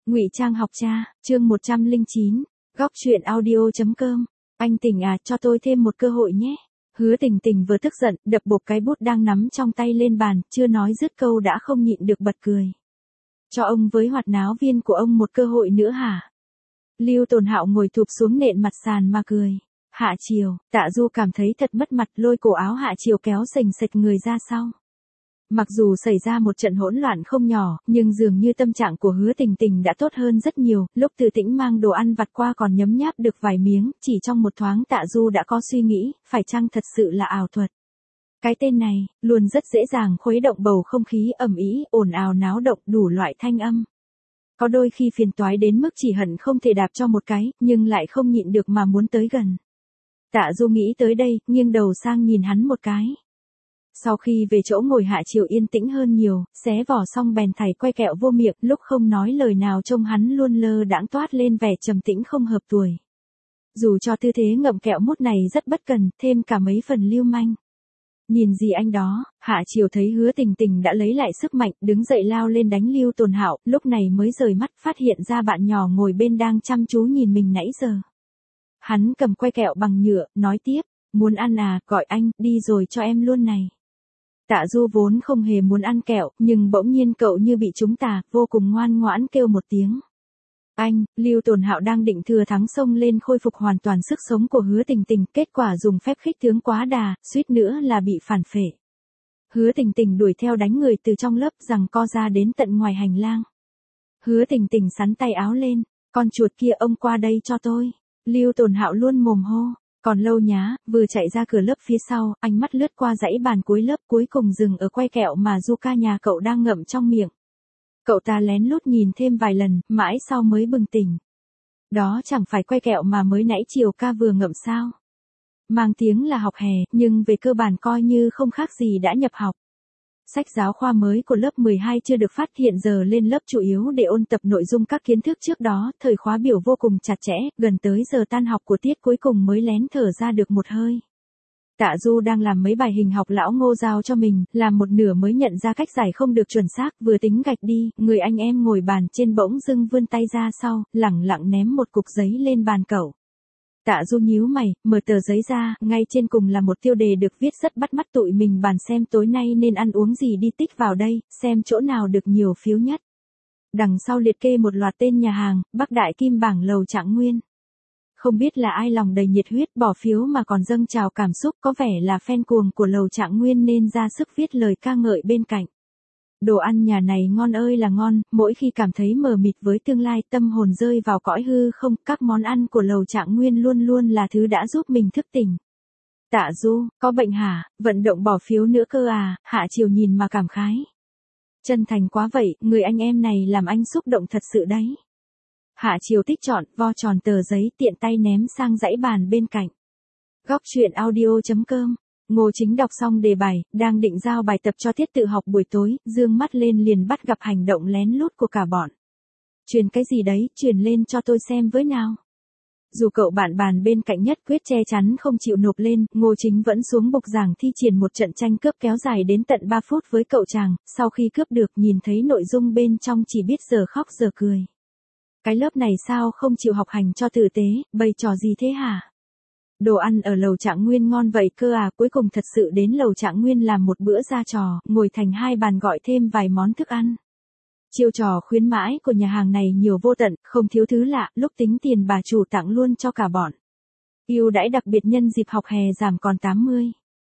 Ngụy Trang học cha, chương 109, góc truyện audio.com. Anh Tình à, cho tôi thêm một cơ hội nhé. Hứa Tình Tình vừa tức giận, đập bộp cái bút đang nắm trong tay lên bàn, chưa nói dứt câu đã không nhịn được bật cười. Cho ông với hoạt náo viên của ông một cơ hội nữa hả? Lưu Tồn Hạo ngồi thụp xuống nện mặt sàn mà cười. Hạ Triều, Tạ Du cảm thấy thật mất mặt, lôi cổ áo Hạ Triều kéo sềnh sệch người ra sau. Mặc dù xảy ra một trận hỗn loạn không nhỏ, nhưng dường như tâm trạng của Hứa Tình Tình đã tốt hơn rất nhiều, lúc Từ Tĩnh mang đồ ăn vặt qua còn nhấm nháp được vài miếng, chỉ trong một thoáng Tạ Du đã có suy nghĩ, phải chăng thật sự là ảo thuật. Cái tên này, luôn rất dễ dàng khuấy động bầu không khí ầm ĩ, ồn ào náo động đủ loại thanh âm. Có đôi khi phiền toái đến mức chỉ hận không thể đạp cho một cái, nhưng lại không nhịn được mà muốn tới gần. Tạ Du nghĩ tới đây, nghiêng đầu sang nhìn hắn một cái. Sau khi về chỗ ngồi Hạ Triều yên tĩnh hơn nhiều, xé vỏ xong bèn thảy quay kẹo vô miệng, lúc không nói lời nào trông hắn luôn lơ đãng toát lên vẻ trầm tĩnh không hợp tuổi. Dù cho tư thế ngậm kẹo mút này rất bất cần, thêm cả mấy phần lưu manh. Nhìn gì anh đó, Hạ Triều thấy Hứa Tình Tình đã lấy lại sức mạnh, đứng dậy lao lên đánh Lưu Tồn Hạo, lúc này mới rời mắt phát hiện ra bạn nhỏ ngồi bên đang chăm chú nhìn mình nãy giờ. Hắn cầm que kẹo bằng nhựa, nói tiếp, muốn ăn à, gọi anh, đi rồi cho em luôn này. Tạ Du vốn không hề muốn ăn kẹo, nhưng bỗng nhiên cậu như bị trúng tà, vô cùng ngoan ngoãn kêu một tiếng. Anh, Lưu Tồn Hạo đang định thừa thắng xông lên khôi phục hoàn toàn sức sống của Hứa Tình Tình, kết quả dùng phép khích tướng quá đà, suýt nữa là bị phản phệ. Hứa Tình Tình đuổi theo đánh người từ trong lớp giằng co ra đến tận ngoài hành lang. Hứa Tình Tình sắn tay áo lên, con chuột kia ông qua đây cho tôi. Lưu Tồn Hạo luôn mồm hô. Còn lâu nhá, vừa chạy ra cửa lớp phía sau, ánh mắt lướt qua dãy bàn cuối lớp cuối cùng dừng ở que kẹo mà Zuka nhà cậu đang ngậm trong miệng. Cậu ta lén lút nhìn thêm vài lần, mãi sau mới bừng tỉnh. Đó chẳng phải que kẹo mà mới nãy Triều ca vừa ngậm sao. Mang tiếng là học hè, nhưng về cơ bản coi như không khác gì đã nhập học. Sách giáo khoa mới của lớp 12 chưa được phát, hiện giờ lên lớp chủ yếu để ôn tập nội dung các kiến thức trước đó, thời khóa biểu vô cùng chặt chẽ, gần tới giờ tan học của tiết cuối cùng mới lén thở ra được một hơi. Tạ Du đang làm mấy bài hình học lão Ngô giao cho mình, làm một nửa mới nhận ra cách giải không được chuẩn xác, vừa tính gạch đi, người anh em ngồi bàn trên bỗng dưng vươn tay ra sau, lẳng lặng ném một cục giấy lên bàn cậu. Tạ Du nhíu mày, mở tờ giấy ra, ngay trên cùng là một tiêu đề được viết rất bắt mắt, tụi mình bàn xem tối nay nên ăn uống gì đi, tích vào đây, xem chỗ nào được nhiều phiếu nhất. Đằng sau liệt kê một loạt tên nhà hàng, Bắc Đại Kim Bảng Lầu Trạng Nguyên. Không biết là ai lòng đầy nhiệt huyết bỏ phiếu mà còn dâng trào cảm xúc, có vẻ là fan cuồng của Lầu Trạng Nguyên nên ra sức viết lời ca ngợi bên cạnh. Đồ ăn nhà này ngon ơi là ngon, mỗi khi cảm thấy mờ mịt với tương lai, tâm hồn rơi vào cõi hư không, các món ăn của Lầu Trạng Nguyên luôn luôn là thứ đã giúp mình thức tỉnh. Tạ Du, có bệnh hả, vận động bỏ phiếu nữa cơ à, Hạ Triều nhìn mà cảm khái. Chân thành quá vậy, người anh em này làm anh xúc động thật sự đấy. Hạ Triều tích chọn, vo tròn tờ giấy tiện tay ném sang dãy bàn bên cạnh. Góc truyện audio.com. Ngô Chính đọc xong đề bài, đang định giao bài tập cho tiết tự học buổi tối, dương mắt lên liền bắt gặp hành động lén lút của cả bọn. Truyền cái gì đấy, truyền lên cho tôi xem với nào. Dù cậu bạn bàn bên cạnh nhất quyết che chắn không chịu nộp lên, Ngô Chính vẫn xuống bục giảng thi triển một trận tranh cướp kéo dài đến tận 3 phút với cậu chàng, sau khi cướp được nhìn thấy nội dung bên trong chỉ biết giờ khóc giờ cười. Cái lớp này sao không chịu học hành cho tử tế, bày trò gì thế hả? Đồ ăn ở Lầu Trạng Nguyên ngon vậy cơ à, cuối cùng thật sự đến Lầu Trạng Nguyên làm một bữa ra trò, ngồi thành hai bàn gọi thêm vài món thức ăn. Chiêu trò khuyến mãi của nhà hàng này nhiều vô tận, không thiếu thứ lạ, lúc tính tiền bà chủ tặng luôn cho cả bọn. Ưu đãi đặc biệt nhân dịp học hè giảm còn 80.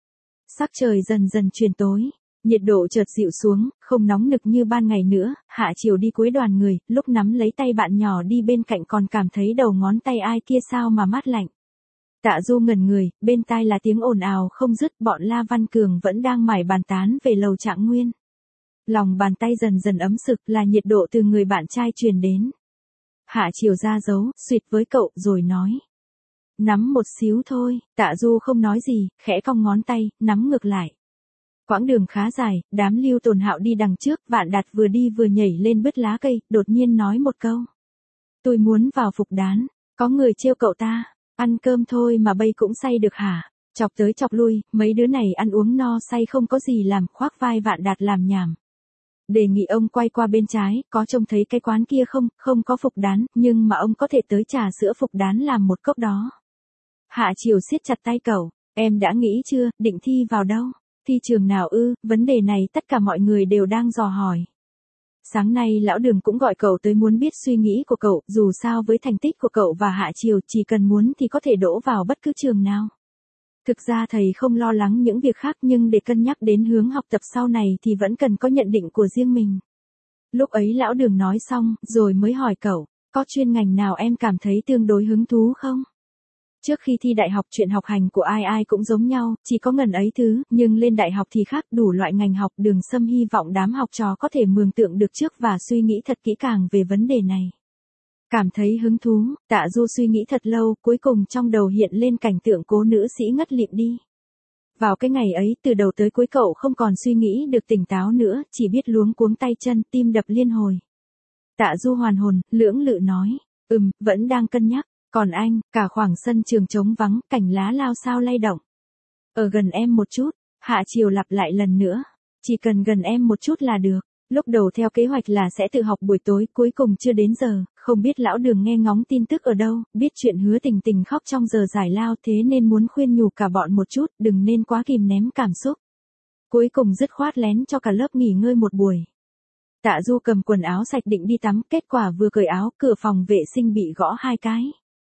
Sắc trời dần dần chuyển tối. Nhiệt độ chợt dịu xuống, không nóng nực như ban ngày nữa, Hạ Triều đi cuối đoàn người, lúc nắm lấy tay bạn nhỏ đi bên cạnh còn cảm thấy đầu ngón tay ai kia sao mà mát lạnh. Tạ Du ngẩn người, bên tai là tiếng ồn ào không dứt, bọn La Văn Cường vẫn đang mải bàn tán về Lầu Trạng Nguyên. Lòng bàn tay dần dần ấm sực là nhiệt độ từ người bạn trai truyền đến. Hạ Triều ra dấu, suýt với cậu rồi nói. Nắm một xíu thôi, Tạ Du không nói gì, khẽ cong ngón tay, nắm ngược lại. Quãng đường khá dài, đám Lưu Tồn Hạo đi đằng trước, Vạn Đạt vừa đi vừa nhảy lên bứt lá cây, đột nhiên nói một câu. Tôi muốn vào phục đán, có người trêu cậu ta, ăn cơm thôi mà bây cũng say được hả? Chọc tới chọc lui, mấy đứa này ăn uống no say không có gì làm, khoác vai Vạn Đạt làm nhảm. Đề nghị ông quay qua bên trái, có trông thấy cái quán kia không, không có phục đán, nhưng mà ông có thể tới trà sữa phục đán làm một cốc đó. Hạ Chiều siết chặt tay cậu, em đã nghĩ chưa, định thi vào đâu? Thi trường nào ư, vấn đề này tất cả mọi người đều đang dò hỏi. Sáng nay lão Đường cũng gọi cậu tới muốn biết suy nghĩ của cậu, dù sao với thành tích của cậu và Hạ Chiều chỉ cần muốn thì có thể đỗ vào bất cứ trường nào. Thực ra thầy không lo lắng những việc khác nhưng để cân nhắc đến hướng học tập sau này thì vẫn cần có nhận định của riêng mình. Lúc ấy lão Đường nói xong, rồi mới hỏi cậu, có chuyên ngành nào em cảm thấy tương đối hứng thú không? Trước khi thi đại học chuyện học hành của ai ai cũng giống nhau, chỉ có ngần ấy thứ, nhưng lên đại học thì khác, đủ loại ngành học. Đường Sâm hy vọng đám học trò có thể mường tượng được trước và suy nghĩ thật kỹ càng về vấn đề này. Cảm thấy hứng thú, Tạ Du suy nghĩ thật lâu, cuối cùng trong đầu hiện lên cảnh tượng cố nữ sĩ ngất lịm đi. Vào cái ngày ấy, từ đầu tới cuối cậu không còn suy nghĩ được tỉnh táo nữa, chỉ biết luống cuống tay chân, tim đập liên hồi. Tạ Du hoàn hồn, lưỡng lự nói, vẫn đang cân nhắc. Còn anh, cả khoảng sân trường trống vắng, cành lá lao xao lay động. Ở gần em một chút, Hạ Chiều lặp lại lần nữa. Chỉ cần gần em một chút là được. Lúc đầu theo kế hoạch là sẽ tự học buổi tối, cuối cùng chưa đến giờ, không biết lão Đường nghe ngóng tin tức ở đâu, biết chuyện Hứa Tình Tình khóc trong giờ giải lao thế nên muốn khuyên nhủ cả bọn một chút, đừng nên quá kìm nén cảm xúc. Cuối cùng dứt khoát lén cho cả lớp nghỉ ngơi một buổi. Tạ Du cầm quần áo sạch định đi tắm, kết quả vừa cởi áo, cửa phòng vệ sinh bị gõ 2 cái.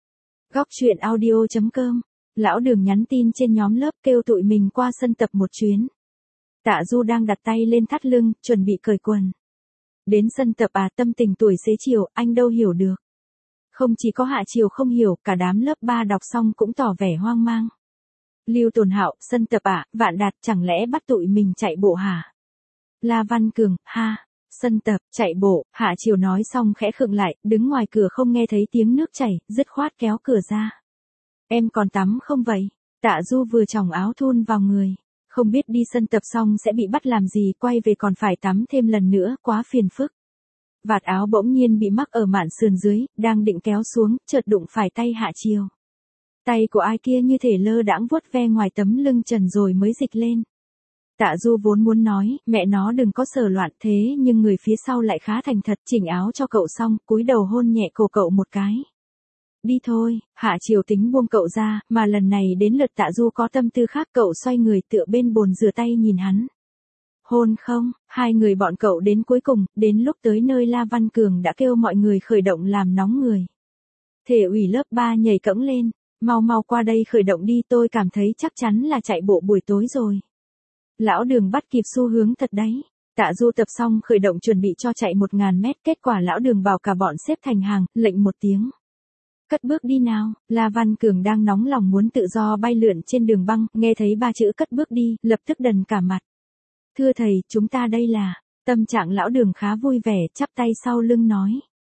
Góc truyện audio.com, lão Đường nhắn tin trên nhóm lớp kêu tụi mình qua sân tập một chuyến. Tạ Du đang đặt tay lên thắt lưng, chuẩn bị cởi quần. Đến sân tập tâm tình tuổi xế chiều, anh đâu hiểu được. Không chỉ có Hạ Chiều không hiểu, cả đám lớp 3 đọc xong cũng tỏ vẻ hoang mang. Lưu Tồn Hạo, sân tập Vạn Đạt chẳng lẽ bắt tụi mình chạy bộ hả? La Văn Cường, ha. Sân tập, chạy bộ, Hạ Chiều nói xong khẽ khựng lại, đứng ngoài cửa không nghe thấy tiếng nước chảy, dứt khoát kéo cửa ra. Em còn tắm không vậy? Tạ Du vừa chòng áo thun vào người. Không biết đi sân tập xong sẽ bị bắt làm gì, quay về còn phải tắm thêm lần nữa, quá phiền phức. Vạt áo bỗng nhiên bị mắc ở mạn sườn dưới, đang định kéo xuống, chợt đụng phải tay Hạ Chiều. Tay của ai kia như thể lơ đãng vuốt ve ngoài tấm lưng trần rồi mới dịch lên. Tạ Du vốn muốn nói, mẹ nó đừng có sờ loạn thế nhưng người phía sau lại khá thành thật, chỉnh áo cho cậu xong, cúi đầu hôn nhẹ cổ cậu một cái. Đi thôi, Hạ Chiều tính buông cậu ra, mà lần này đến lượt Tạ Du có tâm tư khác, cậu xoay người tựa bên bồn rửa tay nhìn hắn. Hôn không, hai người bọn cậu đến cuối cùng, đến lúc tới nơi La Văn Cường đã kêu mọi người khởi động làm nóng người. Thể ủy lớp 3 nhảy cẫng lên, mau qua đây khởi động đi, tôi cảm thấy chắc chắn là chạy bộ buổi tối rồi. Lão Đường bắt kịp xu hướng thật đấy. Tạ Du tập xong khởi động chuẩn bị cho chạy 1000 mét, kết quả lão Đường bảo cả bọn xếp thành hàng, lệnh một tiếng. Cất bước đi nào, La Văn Cường đang nóng lòng muốn tự do bay lượn trên đường băng, nghe thấy 3 chữ cất bước đi, lập tức đần cả mặt. Thưa thầy, chúng ta đây là, tâm trạng lão Đường khá vui vẻ, chắp tay sau lưng nói.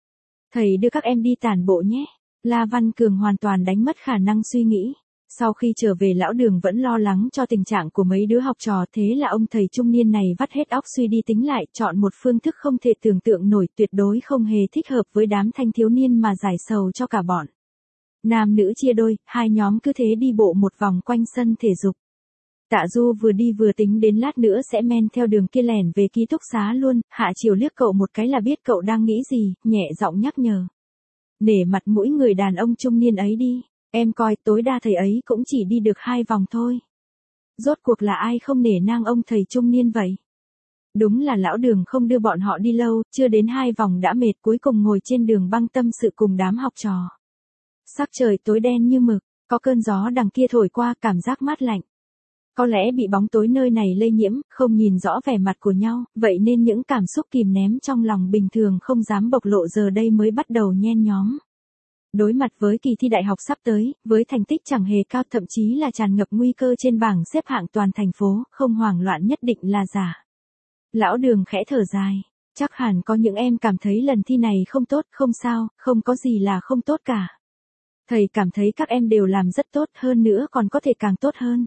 Thầy đưa các em đi tản bộ nhé. La Văn Cường hoàn toàn đánh mất khả năng suy nghĩ. Sau khi trở về lão Đường vẫn lo lắng cho tình trạng của mấy đứa học trò, thế là ông thầy trung niên này vắt hết óc suy đi tính lại, chọn một phương thức không thể tưởng tượng nổi, tuyệt đối không hề thích hợp với đám thanh thiếu niên mà giải sầu cho cả bọn. Nam nữ chia đôi, hai nhóm cứ thế đi bộ một vòng quanh sân thể dục. Tạ Du vừa đi vừa tính đến lát nữa sẽ men theo đường kia lẻn về ký túc xá luôn. Hạ Chiều liếc cậu một cái là biết cậu đang nghĩ gì, nhẹ giọng nhắc nhở. Nể mặt mũi người đàn ông trung niên ấy đi. Em coi tối đa thầy ấy cũng chỉ đi được 2 vòng thôi. Rốt cuộc là ai không nể nang ông thầy trung niên vậy? Đúng là lão Đường không đưa bọn họ đi lâu, chưa đến 2 vòng đã mệt, cuối cùng ngồi trên đường băng tâm sự cùng đám học trò. Sắc trời tối đen như mực, có cơn gió đằng kia thổi qua, cảm giác mát lạnh. Có lẽ bị bóng tối nơi này lây nhiễm, không nhìn rõ vẻ mặt của nhau, vậy nên những cảm xúc kìm nén trong lòng bình thường không dám bộc lộ giờ đây mới bắt đầu nhen nhóm. Đối mặt với kỳ thi đại học sắp tới, với thành tích chẳng hề cao, thậm chí là tràn ngập nguy cơ trên bảng xếp hạng toàn thành phố, không hoảng loạn nhất định là giả. Lão Đường khẽ thở dài, chắc hẳn có những em cảm thấy lần thi này không tốt, không sao, không có gì là không tốt cả. Thầy cảm thấy các em đều làm rất tốt, hơn nữa còn có thể càng tốt hơn.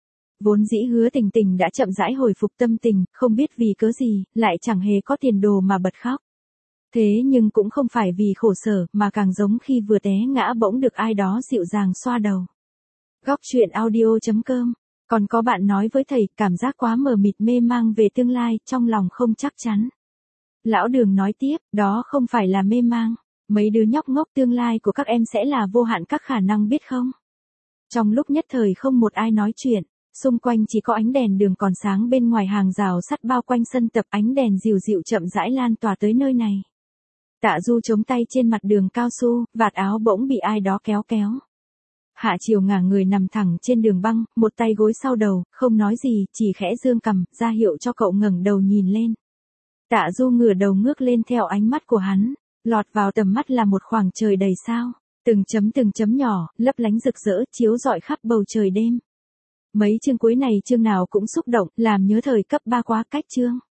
Vốn dĩ Hứa Tình Tình đã chậm rãi hồi phục tâm tình, không biết vì cớ gì, lại chẳng hề có tiền đồ mà bật khóc. Thế nhưng cũng không phải vì khổ sở, mà càng giống khi vừa té ngã bỗng được ai đó dịu dàng xoa đầu. Góc truyện audio.com. Còn có bạn nói với thầy, cảm giác quá mờ mịt mê mang về tương lai, trong lòng không chắc chắn. Lão Đường nói tiếp, đó không phải là mê mang. Mấy đứa nhóc ngốc, tương lai của các em sẽ là vô hạn các khả năng biết không? Trong lúc nhất thời không một ai nói chuyện, xung quanh chỉ có ánh đèn đường còn sáng bên ngoài hàng rào sắt bao quanh sân tập, ánh đèn dịu dịu chậm rãi lan tỏa tới nơi này. Tạ Du chống tay trên mặt đường cao su, vạt áo bỗng bị ai đó kéo kéo. Hạ Chiều ngả người nằm thẳng trên đường băng, một tay gối sau đầu, không nói gì, chỉ khẽ dương cằm, ra hiệu cho cậu ngẩng đầu nhìn lên. Tạ Du ngửa đầu ngước lên theo ánh mắt của hắn, lọt vào tầm mắt là một khoảng trời đầy sao, từng chấm nhỏ, lấp lánh rực rỡ, chiếu rọi khắp bầu trời đêm. Mấy chương cuối này chương nào cũng xúc động, làm nhớ thời cấp 3 quá. Cách chương